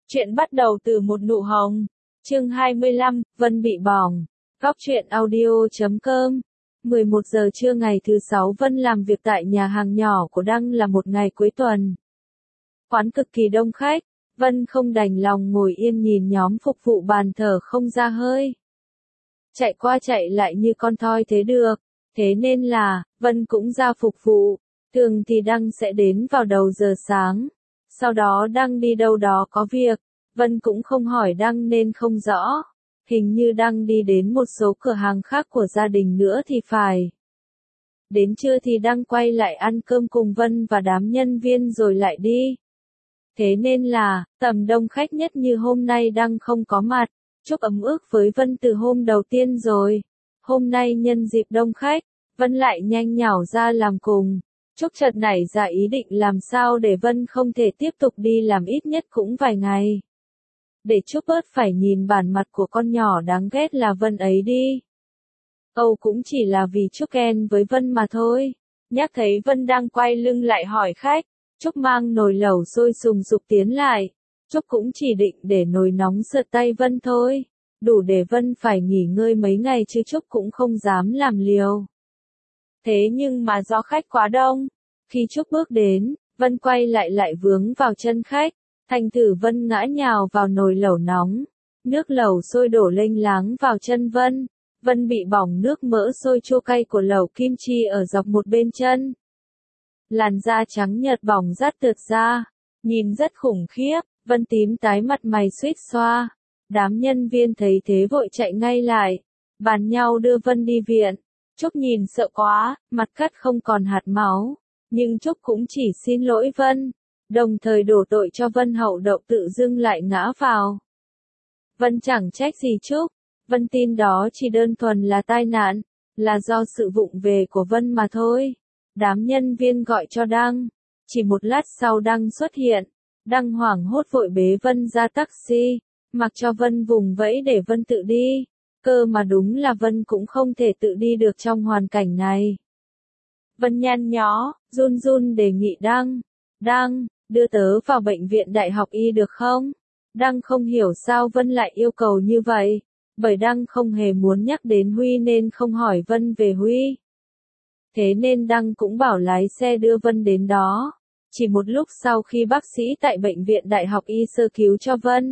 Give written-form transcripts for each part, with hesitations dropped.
Chuyện bắt đầu từ một nụ hồng. Chương 25, Vân bị bỏng. Góc truyện audio.com. 11 giờ trưa ngày thứ 6 Vân làm việc tại nhà hàng nhỏ của Đăng là một ngày cuối tuần. Quán cực kỳ đông khách, Vân không đành lòng ngồi yên nhìn nhóm phục vụ bàn thờ không ra hơi. Chạy qua chạy lại như con thoi thế được, thế nên là, Vân cũng ra phục vụ. Thường thì Đăng sẽ đến vào đầu giờ sáng. Sau đó Đăng đi đâu đó có việc, Vân cũng không hỏi Đăng nên không rõ. Hình như Đăng đi đến một số cửa hàng khác của gia đình nữa thì phải. Đến trưa thì Đăng quay lại ăn cơm cùng Vân và đám nhân viên rồi lại đi. Thế nên là, tầm đông khách nhất như hôm nay Đăng không có mặt. Chúc ấm ức với Vân từ hôm đầu tiên rồi. Hôm nay nhân dịp đông khách, Vân lại nhanh nhảu ra làm cùng. Trúc chợt nảy ra ý định làm sao để Vân không thể tiếp tục đi làm ít nhất cũng vài ngày. Để Trúc bớt phải nhìn bản mặt của con nhỏ đáng ghét là Vân ấy đi. Âu cũng chỉ là vì Trúc ghen với Vân mà thôi. Nhắc thấy Vân đang quay lưng lại hỏi khách, Trúc mang nồi lẩu sôi sùng sục tiến lại. Trúc cũng chỉ định để nồi nóng sượt tay Vân thôi. Đủ để Vân phải nghỉ ngơi mấy ngày chứ Trúc cũng không dám làm liều. Thế nhưng mà do khách quá đông, khi Trúc bước đến, Vân quay lại vướng vào chân khách, thành thử Vân ngã nhào vào nồi lẩu nóng. Nước lẩu sôi đổ lênh láng vào chân Vân. Vân bị bỏng nước mỡ sôi chua cay của lẩu kim chi ở dọc một bên chân. Làn da trắng nhợt bỏng rát tượt ra, nhìn rất khủng khiếp, Vân tím tái mặt mày suýt xoa. Đám nhân viên thấy thế vội chạy ngay lại, bàn nhau đưa Vân đi viện. Trúc nhìn sợ quá, mặt cắt không còn hạt máu, nhưng Trúc cũng chỉ xin lỗi Vân, đồng thời đổ tội cho Vân hậu đậu tự dưng lại ngã vào. Vân chẳng trách gì Trúc, Vân tin đó chỉ đơn thuần là tai nạn, là do sự vụng về của Vân mà thôi. Đám nhân viên gọi cho Đăng, chỉ một lát sau Đăng xuất hiện, Đăng hoảng hốt vội bế Vân ra taxi, mặc cho Vân vùng vẫy để Vân tự đi. Cơ mà đúng là Vân cũng không thể tự đi được trong hoàn cảnh này. Vân nhăn nhó, run run đề nghị Đăng, đưa tớ vào bệnh viện Đại học Y được không? Đăng không hiểu sao Vân lại yêu cầu như vậy, bởi Đăng không hề muốn nhắc đến Huy nên không hỏi Vân về Huy. Thế nên Đăng cũng bảo lái xe đưa Vân đến đó. Chỉ một lúc sau khi bác sĩ tại bệnh viện Đại học Y sơ cứu cho Vân.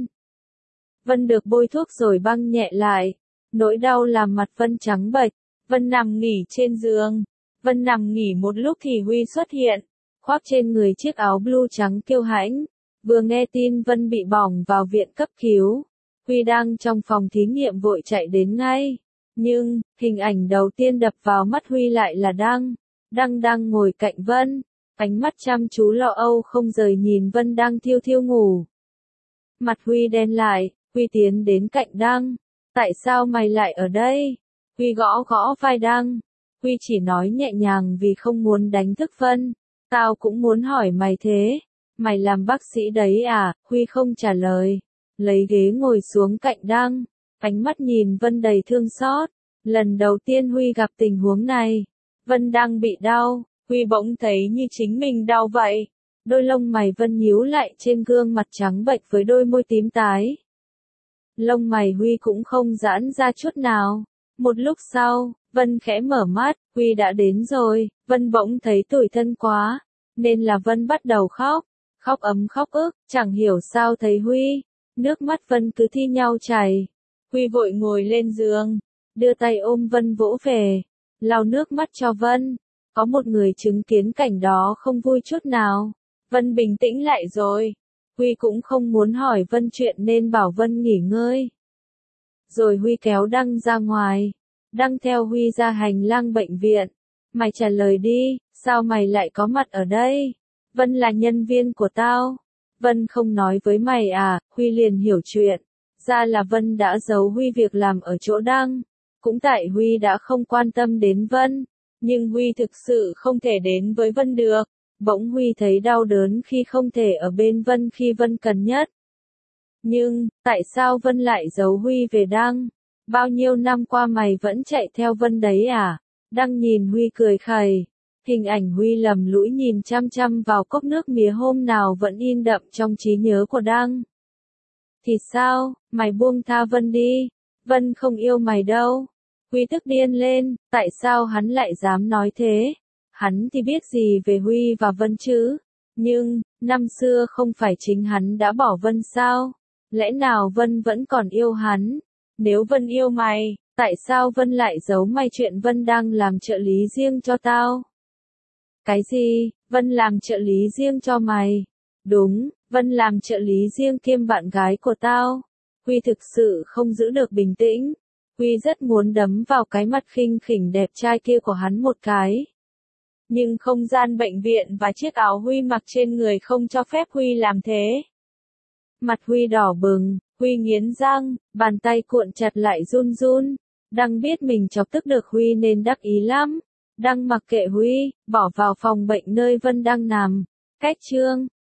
Vân được bôi thuốc rồi băng nhẹ lại. Nỗi đau làm mặt Vân trắng bệch. Vân nằm nghỉ trên giường. Vân nằm nghỉ một lúc thì Huy xuất hiện, khoác trên người chiếc áo blue trắng kiêu hãnh. Vừa nghe tin Vân bị bỏng vào viện cấp cứu, Huy đang trong phòng thí nghiệm vội chạy đến ngay. Nhưng, hình ảnh đầu tiên đập vào mắt Huy lại là Đăng đang ngồi cạnh Vân, ánh mắt chăm chú lo âu không rời nhìn Vân đang thiêu thiêu ngủ. Mặt Huy đen lại, Huy tiến đến cạnh Đăng. Tại sao mày lại ở đây? Huy gõ gõ vai Đăng. Huy chỉ nói nhẹ nhàng vì không muốn đánh thức Vân. Tao cũng muốn hỏi mày thế. Mày làm bác sĩ đấy à? Huy không trả lời. Lấy ghế ngồi xuống cạnh Đăng. Ánh mắt nhìn Vân đầy thương xót. Lần đầu tiên Huy gặp tình huống này. Vân đang bị đau. Huy bỗng thấy như chính mình đau vậy. Đôi lông mày Vân nhíu lại trên gương mặt trắng bệch với đôi môi tím tái. Lông mày Huy cũng không giãn ra chút nào. Một lúc sau, Vân khẽ mở mắt, Huy đã đến rồi. Vân bỗng thấy tủi thân quá, nên là Vân bắt đầu khóc. Khóc ấm khóc ức, chẳng hiểu sao thấy Huy. Nước mắt Vân cứ thi nhau chảy. Huy vội ngồi lên giường, đưa tay ôm Vân vỗ về, lau nước mắt cho Vân. Có một người chứng kiến cảnh đó không vui chút nào. Vân bình tĩnh lại rồi. Huy cũng không muốn hỏi Vân chuyện nên bảo Vân nghỉ ngơi. Rồi Huy kéo Đăng ra ngoài. Đăng theo Huy ra hành lang bệnh viện. Mày trả lời đi, sao mày lại có mặt ở đây? Vân là nhân viên của tao. Vân không nói với mày à? Huy liền hiểu chuyện. Ra là Vân đã giấu Huy việc làm ở chỗ Đăng. Cũng tại Huy đã không quan tâm đến Vân. Nhưng Huy thực sự không thể đến với Vân được. Bỗng Huy thấy đau đớn khi không thể ở bên Vân khi Vân cần nhất. Nhưng, tại sao Vân lại giấu Huy về Đăng? Bao nhiêu năm qua mày vẫn chạy theo Vân đấy à? Đăng nhìn Huy cười khẩy. Hình ảnh Huy lầm lũi nhìn chăm chăm vào cốc nước mía hôm nào vẫn in đậm trong trí nhớ của Đăng. Thì sao, mày buông tha Vân đi. Vân không yêu mày đâu. Huy tức điên lên, tại sao hắn lại dám nói thế? Hắn thì biết gì về Huy và Vân chứ? Nhưng, năm xưa không phải chính hắn đã bỏ Vân sao? Lẽ nào Vân vẫn còn yêu hắn? Nếu Vân yêu mày, tại sao Vân lại giấu mày chuyện Vân đang làm trợ lý riêng cho tao? Cái gì? Vân làm trợ lý riêng cho mày? Đúng, Vân làm trợ lý riêng kiêm bạn gái của tao. Huy thực sự không giữ được bình tĩnh. Huy rất muốn đấm vào cái mặt khinh khỉnh đẹp trai kia của hắn một cái. Nhưng không gian bệnh viện và chiếc áo Huy mặc trên người không cho phép Huy làm thế. Mặt Huy đỏ bừng, Huy nghiến răng, bàn tay cuộn chặt lại run run. Đăng biết mình chọc tức được Huy nên đắc ý lắm. Đăng mặc kệ Huy, bỏ vào phòng bệnh nơi Vân đang nằm. Cách chương